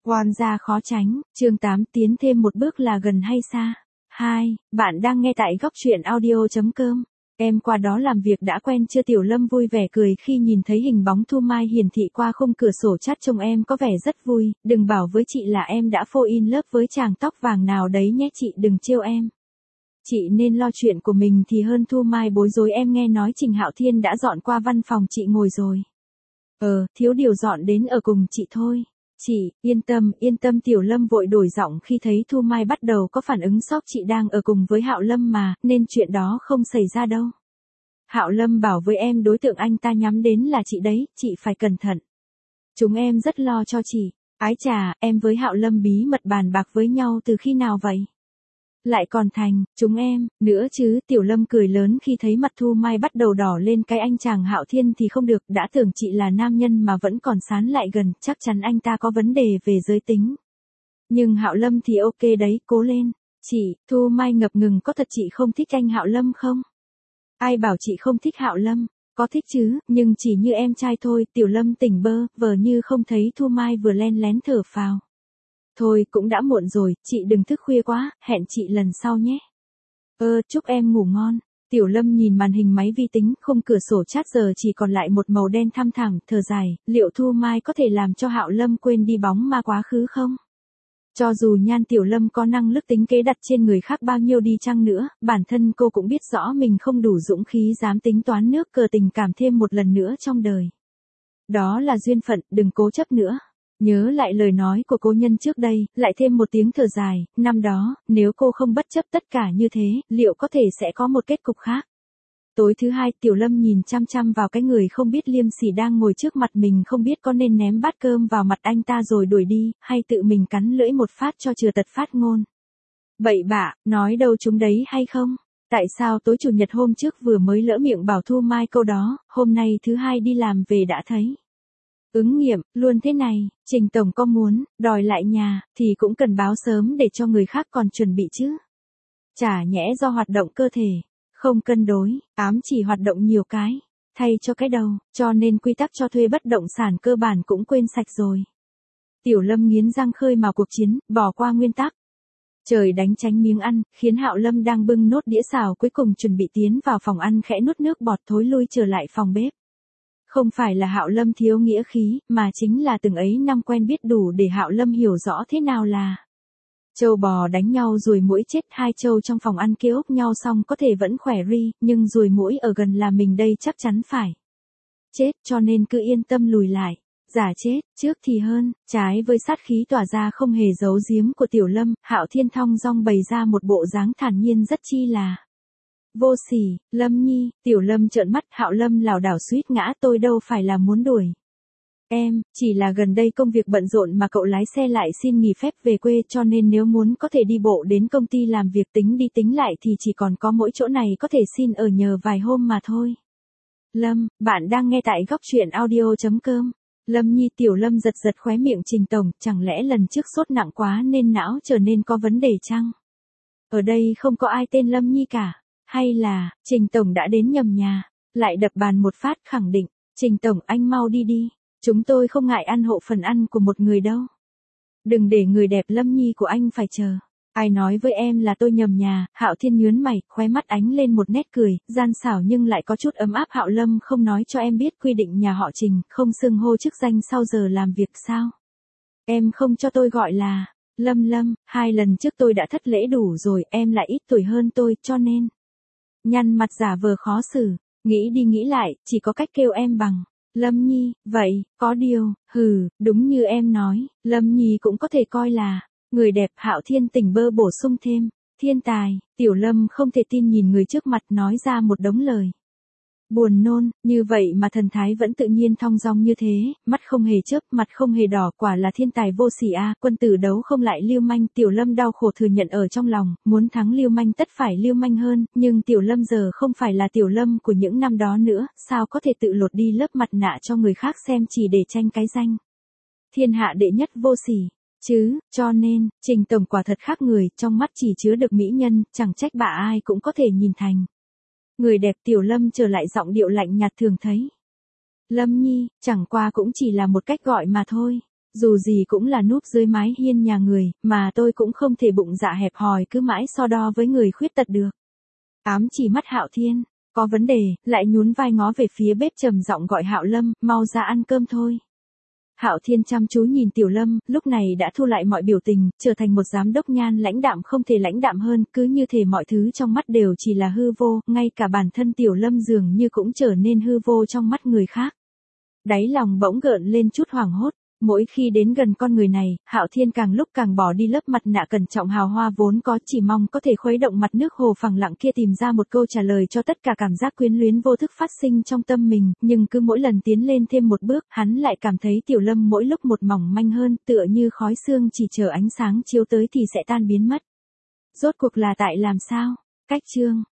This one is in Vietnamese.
Oan gia khó tránh, chương 8 tiến thêm một bước là gần hay xa. 2. Bạn đang nghe tại góc truyện audio.com. Em qua đó làm việc đã quen chưa? Tiểu Lâm vui vẻ cười khi nhìn thấy hình bóng Thu Mai hiển thị qua khung cửa sổ chat, trông em có vẻ rất vui, đừng bảo với chị là em đã fall in love với chàng tóc vàng nào đấy nhé, chị đừng trêu em. Chị nên lo chuyện của mình thì hơn. Thu Mai bối rối, em nghe nói Trình Hạo Thiên đã dọn qua văn phòng chị ngồi rồi. Thiếu điều dọn đến ở cùng chị thôi. Chị, yên tâm. Tiểu Lâm vội đổi giọng khi thấy Thu Mai bắt đầu có phản ứng sốc. Chị đang ở cùng với Hạo Lâm mà, nên chuyện đó không xảy ra đâu. Hạo Lâm bảo với em đối tượng anh ta nhắm đến là chị đấy, chị phải cẩn thận. Chúng em rất lo cho chị. Ái chà, em với Hạo Lâm bí mật bàn bạc với nhau từ khi nào vậy? Lại còn thành, chúng em, nữa chứ. Tiểu Lâm cười lớn khi thấy mặt Thu Mai bắt đầu đỏ lên. Cái anh chàng Hạo Thiên thì không được, đã tưởng chị là nam nhân mà vẫn còn sán lại gần, chắc chắn anh ta có vấn đề về giới tính. Nhưng Hạo Lâm thì ok đấy, cố lên. Chị, Thu Mai ngập ngừng, có thật chị không thích anh Hạo Lâm không? Ai bảo chị không thích Hạo Lâm? Có thích chứ, nhưng chỉ như em trai thôi. Tiểu Lâm tỉnh bơ vờ như không thấy Thu Mai vừa len lén thở phào. Thôi cũng đã muộn rồi, chị đừng thức khuya quá, hẹn chị lần sau nhé. Chúc em ngủ ngon. Tiểu Lâm nhìn màn hình máy vi tính, khung cửa sổ chat giờ chỉ còn lại một màu đen thăm thẳm, thở dài, liệu Thu Mai có thể làm cho Hạo Lâm quên đi bóng ma quá khứ không? Cho dù Nhan Tiểu Lâm có năng lực tính kế đặt trên người khác bao nhiêu đi chăng nữa, bản thân cô cũng biết rõ mình không đủ dũng khí dám tính toán nước cờ tình cảm thêm một lần nữa trong đời. Đó là duyên phận, đừng cố chấp nữa. Nhớ lại lời nói của cô nhân trước đây, lại thêm một tiếng thở dài, năm đó, nếu cô không bất chấp tất cả như thế, liệu có thể sẽ có một kết cục khác. Tối thứ hai, Tiểu Lâm nhìn chăm chăm vào cái người không biết liêm sỉ đang ngồi trước mặt mình, không biết có nên ném bát cơm vào mặt anh ta rồi đuổi đi, hay tự mình cắn lưỡi một phát cho chừa tật phát ngôn. Bậy bạ, nói đâu chúng đấy hay không? Tại sao tối chủ nhật hôm trước vừa mới lỡ miệng bảo Thu Mai câu đó, hôm nay thứ hai đi làm về đã thấy. Ứng nghiệm, luôn thế này, Trình Tổng có muốn đòi lại nhà, thì cũng cần báo sớm để cho người khác còn chuẩn bị chứ. Chả nhẽ do hoạt động cơ thể không cân đối, ám chỉ hoạt động nhiều cái, thay cho cái đầu, cho nên quy tắc cho thuê bất động sản cơ bản cũng quên sạch rồi. Tiểu Lâm nghiến răng khơi mào cuộc chiến, bỏ qua nguyên tắc. Trời đánh tránh miếng ăn, khiến Hạo Lâm đang bưng nốt đĩa xào cuối cùng chuẩn bị tiến vào phòng ăn khẽ nuốt nước bọt thối lui trở lại phòng bếp. Không phải là Hạo Lâm thiếu nghĩa khí, mà chính là từng ấy năm quen biết đủ để Hạo Lâm hiểu rõ thế nào là trâu bò đánh nhau ruồi muỗi chết. Hai trâu trong phòng ăn kia úp nhau xong có thể vẫn khỏe ri, nhưng ruồi muỗi ở gần là mình đây chắc chắn phải chết, cho nên cứ yên tâm lùi lại. Giả chết, trước thì hơn. Trái với sát khí tỏa ra không hề giấu giếm của Tiểu Lâm, Hạo Thiên thong dong bày ra một bộ dáng thản nhiên rất chi là vô sỉ. Lâm Nhi, Tiểu Lâm trợn mắt, Hạo Lâm lảo đảo suýt ngã, tôi đâu phải là muốn đuổi em, chỉ là gần đây công việc bận rộn mà cậu lái xe lại xin nghỉ phép về quê, cho nên nếu muốn có thể đi bộ đến công ty làm việc, tính đi tính lại thì chỉ còn có mỗi chỗ này có thể xin ở nhờ vài hôm mà thôi. Lâm, bạn đang nghe tại góc truyện audio.com. Lâm Nhi, Tiểu Lâm giật giật khóe miệng. Trình Tổng, chẳng lẽ lần trước sốt nặng quá nên não trở nên có vấn đề chăng? Ở đây không có ai tên Lâm Nhi cả. Hay là, Trình Tổng đã đến nhầm nhà? Lại đập bàn một phát khẳng định, Trình Tổng anh mau đi đi. Chúng tôi không ngại ăn hộ phần ăn của một người đâu. Đừng để người đẹp Lâm Nhi của anh phải chờ. Ai nói với em là tôi nhầm nhà? Hạo Thiên nhướng mày, khóe mắt ánh lên một nét cười, gian xảo nhưng lại có chút ấm áp. Hạo Lâm không nói cho em biết quy định nhà họ Trình, không xưng hô chức danh sau giờ làm việc sao? Em không cho tôi gọi là Lâm, 2 lần trước tôi đã thất lễ đủ rồi, em lại ít tuổi hơn tôi, cho nên nhăn mặt giả vờ khó xử. Nghĩ đi nghĩ lại, chỉ có cách kêu em bằng Lâm Nhi. Vậy, có điều, đúng như em nói, Lâm Nhi cũng có thể coi là người đẹp. Hạo Thiên tỉnh bơ bổ sung thêm, thiên tài. Tiểu Lâm không thể tin nhìn người trước mặt nói ra một đống lời buồn nôn, như vậy mà thần thái vẫn tự nhiên thong dong như thế, mắt không hề chớp, mặt không hề đỏ, quả là thiên tài vô sỉ a. Quân tử đấu không lại lưu manh. Tiểu Lâm đau khổ thừa nhận ở trong lòng, muốn thắng lưu manh tất phải lưu manh hơn, nhưng Tiểu Lâm giờ không phải là Tiểu Lâm của những năm đó nữa, sao có thể tự lột đi lớp mặt nạ cho người khác xem chỉ để tranh cái danh thiên hạ đệ nhất vô sỉ chứ. Cho nên, Trình Tổng quả thật khác người, trong mắt chỉ chứa được mỹ nhân, chẳng trách bà ai cũng có thể nhìn thành người đẹp. Tiểu Lâm trở lại giọng điệu lạnh nhạt thường thấy. Lâm Nhi, chẳng qua cũng chỉ là một cách gọi mà thôi. Dù gì cũng là núp dưới mái hiên nhà người, mà tôi cũng không thể bụng dạ hẹp hòi cứ mãi so đo với người khuyết tật được. Ám chỉ mắt Hạo Thiên, có vấn đề, lại nhún vai ngó về phía bếp trầm giọng gọi Hạo Lâm, mau ra ăn cơm thôi. Hạo Thiên chăm chú nhìn Tiểu Lâm, lúc này đã thu lại mọi biểu tình, trở thành một giám đốc nhan lãnh đạm không thể lãnh đạm hơn, cứ như thể mọi thứ trong mắt đều chỉ là hư vô, ngay cả bản thân Tiểu Lâm dường như cũng trở nên hư vô trong mắt người khác. Đáy lòng bỗng gợn lên chút hoảng hốt. Mỗi khi đến gần con người này, Hạo Thiên càng lúc càng bỏ đi lớp mặt nạ cẩn trọng hào hoa vốn có, chỉ mong có thể khuấy động mặt nước hồ phẳng lặng kia tìm ra một câu trả lời cho tất cả cảm giác quyến luyến vô thức phát sinh trong tâm mình, nhưng cứ mỗi lần tiến lên thêm một bước, hắn lại cảm thấy Tiểu Lâm mỗi lúc một mỏng manh hơn, tựa như khói sương chỉ chờ ánh sáng chiếu tới thì sẽ tan biến mất. Rốt cuộc là tại làm sao? Cách chương